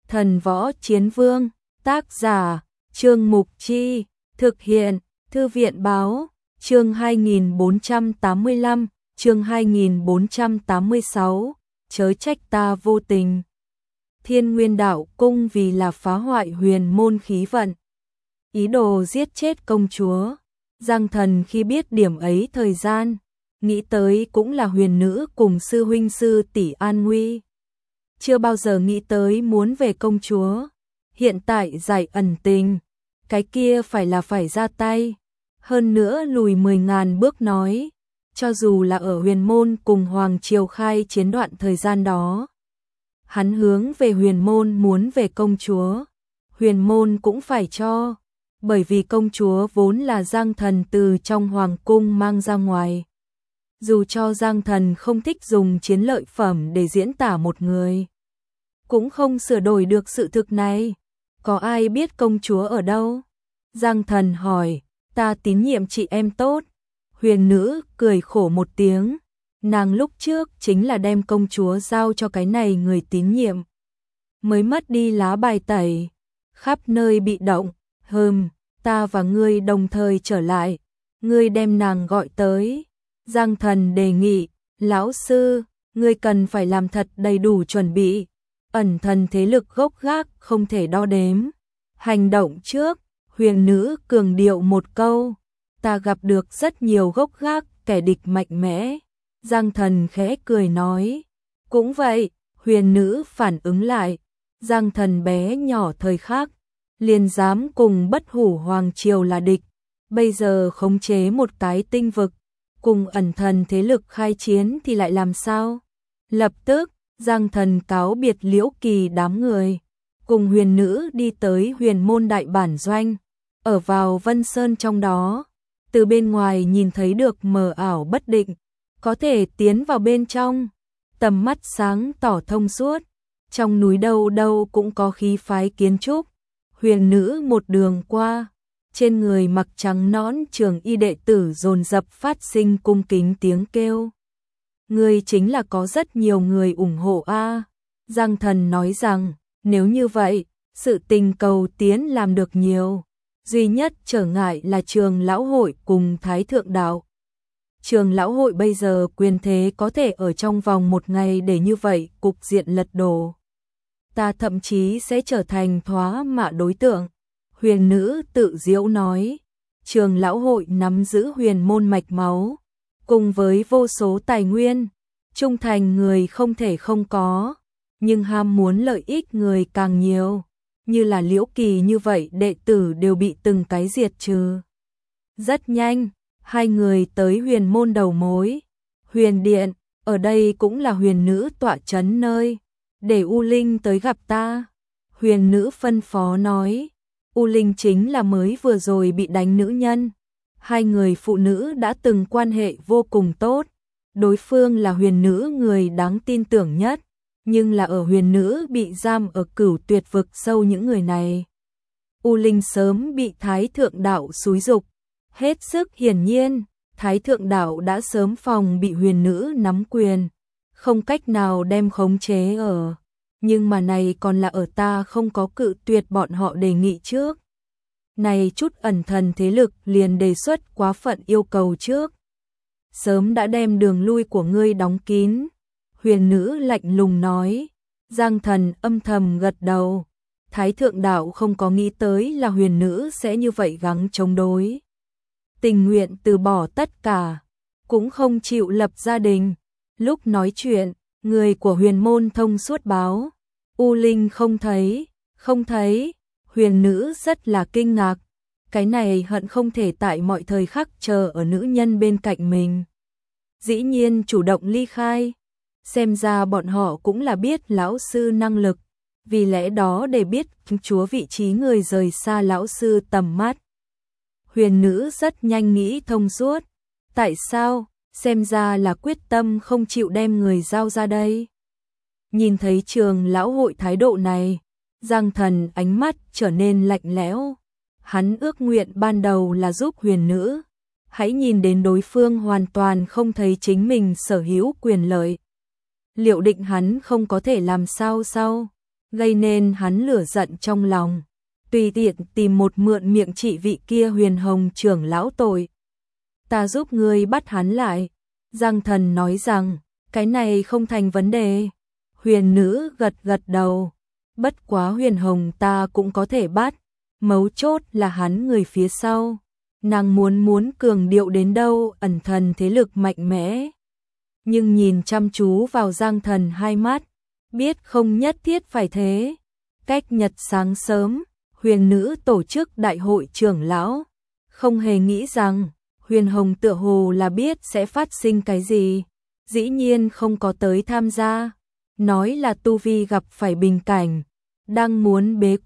Thần Võ Chiến Vương, tác giả, Trương Mục Chi, thực hiện, Thư viện Báo, chương 2485, chương 2486, chớ trách ta vô tình. Thiên Nguyên Đạo Cung vì là phá hoại huyền môn khí vận, ý đồ giết chết công chúa. Giang Thần khi biết điểm ấy thời gian, nghĩ tới cũng là huyền nữ cùng sư huynh sư tỷ an nguy. Chưa bao giờ nghĩ tới muốn về công chúa. Hiện tại giải ẩn tình, cái kia phải ra tay. Hơn nữa lùi 10.000 bước nói, cho dù là ở huyền môn cùng Hoàng Triều khai chiến đoạn thời gian đó. Hắn hướng về huyền môn muốn về công chúa, huyền môn cũng phải cho, bởi vì công chúa vốn là Giang Thần từ trong hoàng cung mang ra ngoài. Dù cho Giang Thần không thích dùng chiến lợi phẩm để diễn tả một người, cũng không sửa đổi được sự thực này. Có ai biết công chúa ở đâu? Giang Thần hỏi. Ta tín nhiệm chị em tốt. Huyền nữ cười khổ một tiếng. Nàng lúc trước chính là đem công chúa giao cho cái này người tín nhiệm, mới mất đi lá bài tẩy, khắp nơi bị động. Ta và ngươi đồng thời trở lại, ngươi đem nàng gọi tới. Giang Thần đề nghị, lão sư, ngươi cần phải làm thật đầy đủ chuẩn bị. Ẩn thần thế lực gốc gác không thể đo đếm. Hành động trước. Huyền nữ cường điệu một câu, ta gặp được rất nhiều gốc gác kẻ địch mạnh mẽ. Giang Thần khẽ cười nói, cũng vậy. Huyền nữ phản ứng lại, Giang Thần bé nhỏ thời khác, liền dám cùng Bất Hủ Hoàng Triều là địch, bây giờ khống chế một cái tinh vực, cùng ẩn thần thế lực khai chiến thì lại làm sao? Lập tức, Giang Thần cáo biệt Liễu Kỳ đám người, cùng huyền nữ đi tới huyền môn đại bản doanh. Ở vào Vân Sơn trong đó, từ bên ngoài nhìn thấy được mờ ảo bất định, có thể tiến vào bên trong, tầm mắt sáng tỏ thông suốt, trong núi đâu đâu cũng có khí phái kiến trúc. Huyền nữ một đường qua, trên người mặc trắng nõn trường y đệ tử dồn dập phát sinh cung kính tiếng kêu. Người chính là có rất nhiều người ủng hộ a. Giang Thần nói rằng, nếu như vậy, sự tình cầu tiến làm được nhiều. Duy nhất trở ngại là Trường Lão Hội cùng Thái Thượng Đạo. Trường Lão Hội bây giờ quyền thế có thể ở trong vòng một ngày để như vậy cục diện lật đổ. Ta thậm chí sẽ trở thành thoá mạ đối tượng. Huyền nữ tự giễu nói, Trường Lão Hội nắm giữ huyền môn mạch máu, cùng với vô số tài nguyên, trung thành người không thể không có, nhưng ham muốn lợi ích người càng nhiều. Như là Liễu Kỳ như vậy đệ tử đều bị từng cái diệt trừ. Rất nhanh, hai người tới huyền môn đầu mối. Huyền điện, ở đây cũng là huyền nữ tọa trấn nơi. Để U Linh tới gặp ta. Huyền nữ phân phó nói. U Linh chính là mới vừa rồi bị đánh nữ nhân. Hai người phụ nữ đã từng quan hệ vô cùng tốt. Đối phương là huyền nữ người đáng tin tưởng nhất. Nhưng là ở huyền nữ bị giam ở Cửu Tuyệt vực sâu những người này. U Linh sớm bị Thái Thượng Đạo xúi dục. Hết sức hiển nhiên, Thái Thượng Đạo đã sớm phòng bị huyền nữ nắm quyền, không cách nào đem khống chế ở. Nhưng mà này còn là ở ta không có cự tuyệt bọn họ đề nghị trước. Này chút ẩn thần thế lực liền đề xuất quá phận yêu cầu trước. Sớm đã đem đường lui của ngươi đóng kín. Huyền nữ lạnh lùng nói. Giang Thần âm thầm gật đầu. Thái Thượng Đạo không có nghĩ tới là huyền nữ sẽ như vậy gắng chống đối. Tình nguyện từ bỏ tất cả, cũng không chịu lập gia đình. Lúc nói chuyện, người của huyền môn thông suốt báo. U Linh không thấy. Huyền nữ rất là kinh ngạc. Cái này hận không thể tại mọi thời khắc chờ ở nữ nhân bên cạnh mình. Dĩ nhiên chủ động ly khai. Xem ra bọn họ cũng là biết lão sư năng lực, vì lẽ đó để biết chúa vị trí người rời xa lão sư tầm mắt. Huyền nữ rất nhanh nghĩ thông suốt. Tại sao? Xem ra là quyết tâm không chịu đem người giao ra đây. Nhìn thấy Trường Lão Hội thái độ này, Giang Thần ánh mắt trở nên lạnh lẽo. Hắn ước nguyện ban đầu là giúp huyền nữ. Hãy nhìn đến đối phương hoàn toàn không thấy chính mình sở hữu quyền lợi. Liệu định hắn không có thể làm sao? gây nên hắn lửa giận trong lòng, tùy tiện tìm một mượn miệng trị vị kia Huyền Hồng trưởng lão tội. Ta giúp ngươi bắt hắn lại. Giang Thần nói rằng, cái này không thành vấn đề. Huyền nữ gật gật đầu, bất quá Huyền Hồng ta cũng có thể bắt, mấu chốt là hắn người phía sau. Nàng muốn cường điệu đến đâu, ẩn thần thế lực mạnh mẽ. Nhưng nhìn chăm chú vào Giang Thần hai mắt, biết không nhất thiết phải thế. Cách nhật sáng sớm, Huyền nữ tổ chức đại hội trưởng lão, không hề nghĩ rằng Huyền Hồng tựa hồ là biết sẽ phát sinh cái gì, dĩ nhiên không có tới tham gia, nói là tu vi gặp phải bình cảnh, đang muốn bế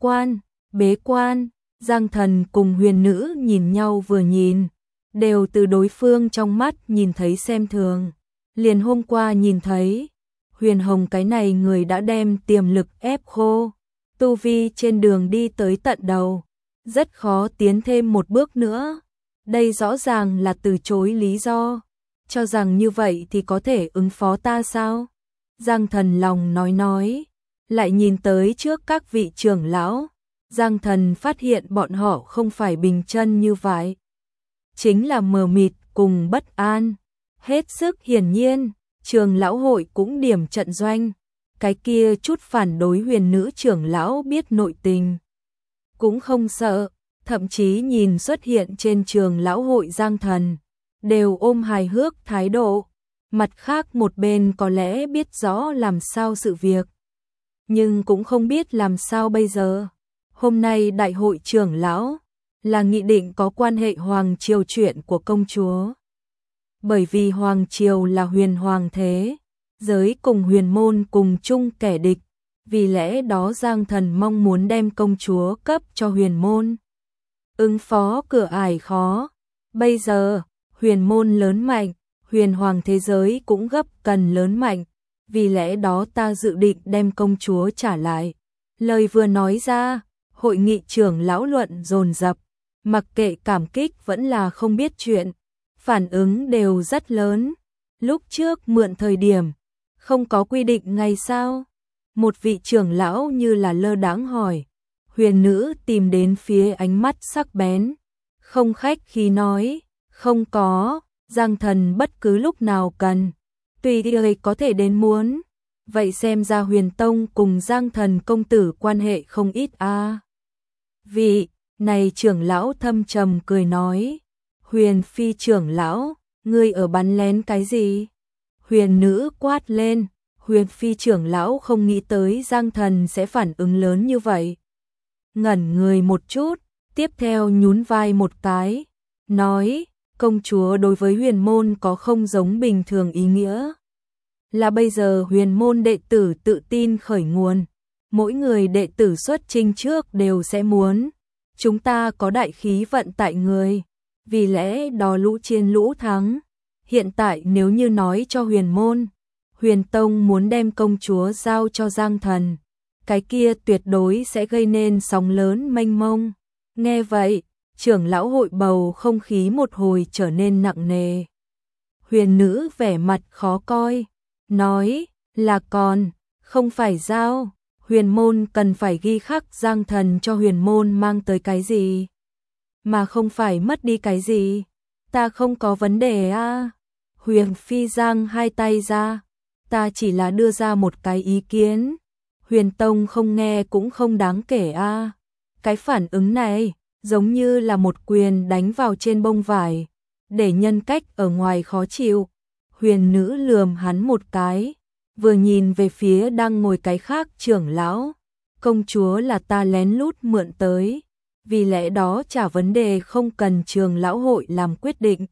quan. Giang Thần cùng Huyền nữ nhìn nhau vừa nhìn, đều từ đối phương trong mắt nhìn thấy xem thường. Liền hôm qua nhìn thấy, Huyền Hồng cái này người đã đem tiềm lực ép khô, tu vi trên đường đi tới tận đầu, rất khó tiến thêm một bước nữa. Đây rõ ràng là từ chối lý do, cho rằng như vậy thì có thể ứng phó ta sao? Giang Thần lòng nói, lại nhìn tới trước các vị trưởng lão, Giang Thần phát hiện bọn họ không phải bình chân như vậy, chính là mờ mịt cùng bất an. Hết sức hiển nhiên, trường lão hội cũng điểm trận doanh, cái kia chút phản đối Huyền nữ trưởng lão biết nội tình, cũng không sợ, thậm chí nhìn xuất hiện trên trường lão hội Giang Thần, đều ôm hài hước thái độ. Mặt khác một bên có lẽ biết rõ làm sao sự việc, nhưng cũng không biết làm sao bây giờ. Hôm nay đại hội trưởng lão là nghị định có quan hệ hoàng triều chuyện của công chúa. Bởi vì hoàng triều là huyền hoàng thế, giới cùng huyền môn cùng chung kẻ địch, vì lẽ đó Giang Thần mong muốn đem công chúa cấp cho huyền môn. Ứng phó cửa ải khó, bây giờ huyền môn lớn mạnh, huyền hoàng thế giới cũng gấp cần lớn mạnh, vì lẽ đó ta dự định đem công chúa trả lại. Lời vừa nói ra, hội nghị trưởng lão luận dồn dập, mặc kệ cảm kích vẫn là không biết chuyện, phản ứng đều rất lớn. Lúc trước mượn thời điểm, không có quy định ngày sao? Một vị trưởng lão như là lơ đãng hỏi. Huyền nữ tìm đến phía ánh mắt sắc bén, không khách khí nói, không có. Giang Thần bất cứ lúc nào cần, tùy người có thể đến muốn. Vậy xem ra Huyền Tông cùng Giang Thần công tử quan hệ không ít a. Vị này trưởng lão thâm trầm cười nói, Huyền phi trưởng lão, ngươi ở bắn lén cái gì? Huyền nữ quát lên. Huyền phi trưởng lão không nghĩ tới Giang Thần sẽ phản ứng lớn như vậy, ngẩn người một chút, tiếp theo nhún vai một cái, nói, công chúa đối với huyền môn có không giống bình thường ý nghĩa. Là bây giờ huyền môn đệ tử tự tin khởi nguồn, mỗi người đệ tử xuất chinh trước đều sẽ muốn, chúng ta có đại khí vận tại người, vì lẽ đó lũ chiến lũ thắng. Hiện tại nếu như nói cho huyền môn, Huyền Tông muốn đem công chúa giao cho Giang Thần, cái kia tuyệt đối sẽ gây nên sóng lớn mênh mông. Nghe vậy, trưởng lão hội bầu không khí một hồi trở nên nặng nề. Huyền nữ vẻ mặt khó coi, nói là còn, không phải giao, huyền môn cần phải ghi khắc Giang Thần cho huyền môn mang tới cái gì, mà không phải mất đi cái gì. Ta không có vấn đề a. Huyền phi giang hai tay ra, ta chỉ là đưa ra một cái ý kiến, Huyền Tông không nghe cũng không đáng kể a. Cái phản ứng này giống như là một quyền đánh vào trên bông vải, để nhân cách ở ngoài khó chịu. Huyền nữ lườm hắn một cái, vừa nhìn về phía đang ngồi cái khác trưởng lão, công chúa là ta lén lút mượn tới, vì lẽ đó chả vấn đề, không cần trường lão hội làm quyết định.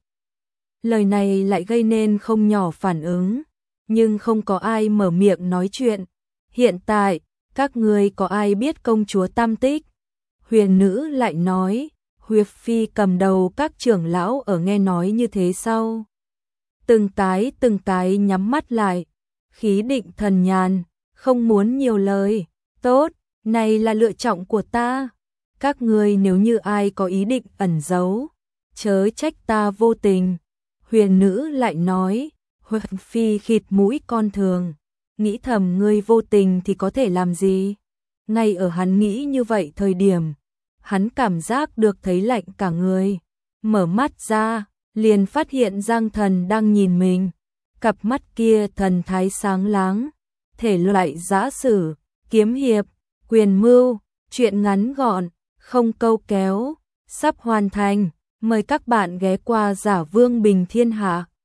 Lời này lại gây nên không nhỏ phản ứng, nhưng không có ai mở miệng nói chuyện. Hiện tại, các ngươi có ai biết công chúa tam tích? Huyền nữ lại nói. Huyệt phi cầm đầu các trưởng lão ở nghe nói như thế sau, từng cái nhắm mắt lại, khí định thần nhàn, không muốn nhiều lời. Tốt, này là lựa chọn của ta. Các ngươi nếu như ai có ý định ẩn giấu, chớ trách ta vô tình. Huyền nữ lại nói. Huyệt phi khịt mũi con thường, nghĩ thầm ngươi vô tình thì có thể làm gì? Ngay ở hắn nghĩ như vậy thời điểm, hắn cảm giác được thấy lạnh cả người. Mở mắt ra, liền phát hiện Giang Thần đang nhìn mình. Cặp mắt kia thần thái sáng láng, thể loại giã sử, kiếm hiệp, quyền mưu, truyện ngắn gọn, không câu kéo, sắp hoàn thành. Mời các bạn ghé qua Giả Vương Bình Thiên Hạ.